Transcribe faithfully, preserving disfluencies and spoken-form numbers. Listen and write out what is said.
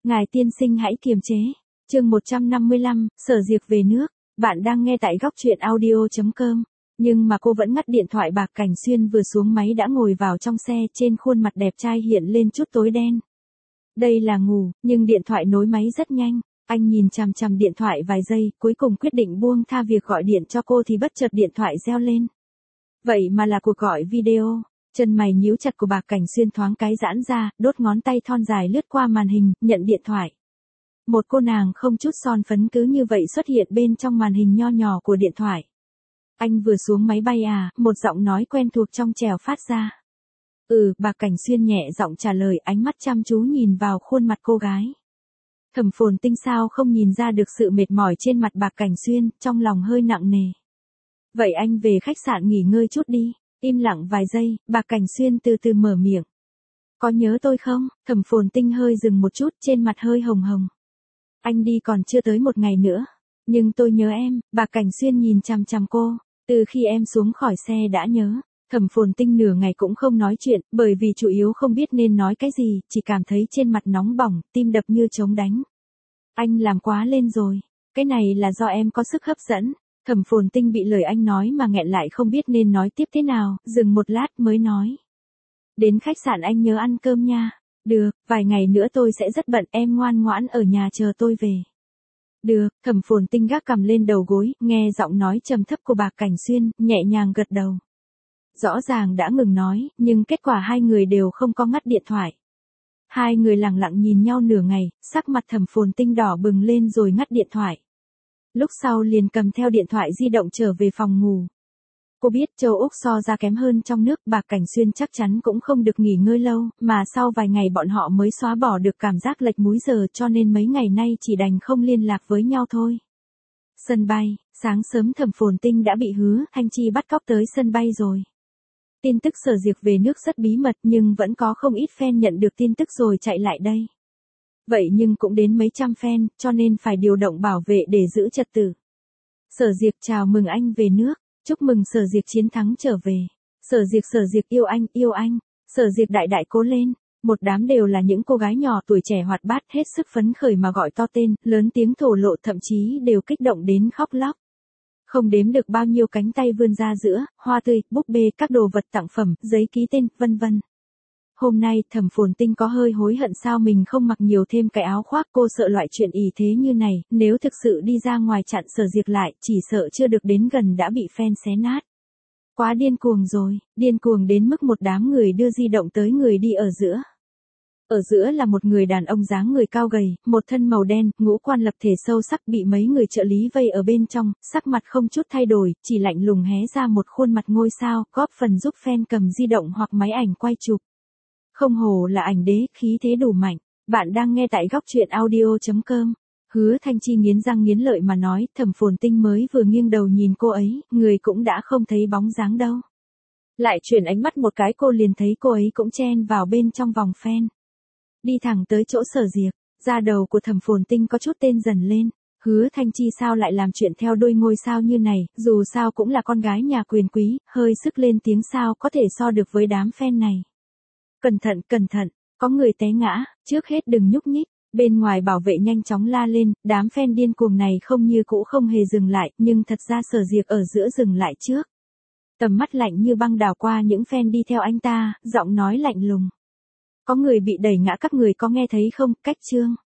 Ngài tiên sinh hãy kiềm chế. Chương một trăm năm mươi lăm, Sở Diệc về nước. Bạn đang nghe tại góc truyện audio chấm com. Nhưng mà cô vẫn ngắt điện thoại. Bạc Cảnh Xuyên vừa xuống máy đã ngồi vào trong xe, trên khuôn mặt đẹp trai hiện lên chút tối đen. Đây là ngủ, nhưng điện thoại nối máy rất nhanh. Anh nhìn chằm chằm điện thoại vài giây, cuối cùng quyết định buông tha việc gọi điện cho cô thì bất chợt điện thoại reo lên. Vậy mà là cuộc gọi video. Chân mày nhíu chặt của Bạc Cảnh Xuyên thoáng cái giãn ra, đốt ngón tay thon dài lướt qua màn hình, nhận điện thoại. Một cô nàng không chút son phấn cứ như vậy xuất hiện bên trong màn hình nho nhỏ của điện thoại. Anh vừa xuống máy bay à, một giọng nói quen thuộc trong trẻo phát ra. Ừ, Bạc Cảnh Xuyên nhẹ giọng trả lời, ánh mắt chăm chú nhìn vào khuôn mặt cô gái. Thẩm Phồn Tinh sao không nhìn ra được sự mệt mỏi trên mặt Bạc Cảnh Xuyên, trong lòng hơi nặng nề. Vậy anh về khách sạn nghỉ ngơi chút đi. Im lặng vài giây, Bạc Cảnh Xuyên từ từ mở miệng. Có nhớ tôi không? Thẩm Phồn Tinh hơi dừng một chút, trên mặt hơi hồng hồng. Anh đi còn chưa tới một ngày nữa. Nhưng tôi nhớ em. Bạc Cảnh Xuyên nhìn chằm chằm cô. Từ khi em xuống khỏi xe đã nhớ. Thẩm Phồn Tinh nửa ngày cũng không nói chuyện, bởi vì chủ yếu không biết nên nói cái gì, chỉ cảm thấy trên mặt nóng bỏng, tim đập như trống đánh. Anh làm quá lên rồi. Cái này là do em có sức hấp dẫn. Thẩm Phồn Tinh bị lời anh nói mà nghẹn lại không biết nên nói tiếp thế nào, dừng một lát mới nói. Đến khách sạn anh nhớ ăn cơm nha. Được, vài ngày nữa tôi sẽ rất bận, em ngoan ngoãn ở nhà chờ tôi về. Được, Thẩm Phồn Tinh gác cằm lên đầu gối, nghe giọng nói trầm thấp của Bạc Cảnh Xuyên, nhẹ nhàng gật đầu. Rõ ràng đã ngừng nói, nhưng kết quả hai người đều không có ngắt điện thoại. Hai người lặng lặng nhìn nhau nửa ngày, sắc mặt Thẩm Phồn Tinh đỏ bừng lên rồi ngắt điện thoại. Lúc sau liền cầm theo điện thoại di động trở về phòng ngủ. Cô biết châu Úc so ra kém hơn trong nước, Bạc Cảnh Xuyên chắc chắn cũng không được nghỉ ngơi lâu, mà sau vài ngày bọn họ mới xóa bỏ được cảm giác lệch múi giờ, cho nên mấy ngày nay chỉ đành không liên lạc với nhau thôi. Sân bay, sáng sớm Thẩm Phồn Tinh đã bị Hứa Thanh Chi bắt cóc tới sân bay rồi. Tin tức Sở Diệc về nước rất bí mật nhưng vẫn có không ít fan nhận được tin tức rồi chạy lại đây. Vậy nhưng cũng đến mấy trăm fan, cho nên phải điều động bảo vệ để giữ trật tự. Sở Diệc chào mừng anh về nước, chúc mừng Sở Diệc chiến thắng trở về. Sở Diệc Sở Diệc yêu anh, yêu anh. Sở Diệc đại đại cố lên. Một đám đều là những cô gái nhỏ tuổi trẻ hoạt bát hết sức phấn khởi mà gọi to tên, lớn tiếng thổ lộ, thậm chí đều kích động đến khóc lóc. Không đếm được bao nhiêu cánh tay vươn ra giữa, hoa tươi, búp bê, các đồ vật tặng phẩm, giấy ký tên, vân vân. Hôm nay Thẩm Phồn Tinh có hơi hối hận sao mình không mặc nhiều thêm cái áo khoác, cô sợ loại chuyện ỷ thế như này, nếu thực sự đi ra ngoài chặn Sở Diệc lại, chỉ sợ chưa được đến gần đã bị fan xé nát. Quá điên cuồng rồi, điên cuồng đến mức một đám người đưa di động tới người đi ở giữa. Ở giữa là một người đàn ông dáng người cao gầy, một thân màu đen, ngũ quan lập thể sâu sắc, bị mấy người trợ lý vây ở bên trong, sắc mặt không chút thay đổi, chỉ lạnh lùng hé ra một khuôn mặt ngôi sao, góp phần giúp fan cầm di động hoặc máy ảnh quay chụp. Không hổ là ảnh đế, khí thế đủ mạnh. Bạn đang nghe tại góc truyện audio chấm com. Hứa Thanh Chi nghiến răng nghiến lợi mà nói, Thẩm Phồn Tinh mới vừa nghiêng đầu nhìn cô ấy, người cũng đã không thấy bóng dáng đâu. Lại chuyển ánh mắt một cái cô liền thấy cô ấy cũng chen vào bên trong vòng fan. Đi thẳng tới chỗ Sở Diệc, da đầu của Thẩm Phồn Tinh có chút tê dần lên. Hứa Thanh Chi sao lại làm chuyện theo đuôi ngôi sao như này, dù sao cũng là con gái nhà quyền quý, hơi sức lên tiếng sao có thể so được với đám fan này. Cẩn thận, cẩn thận, có người té ngã, trước hết đừng nhúc nhích. Bên ngoài bảo vệ nhanh chóng la lên, đám fan điên cuồng này không như cũ không hề dừng lại, nhưng thật ra Sở Diệc ở giữa dừng lại trước. Tầm mắt lạnh như băng đảo qua những fan đi theo anh ta, giọng nói lạnh lùng. Có người bị đẩy ngã, các người có nghe thấy không? Cách chương.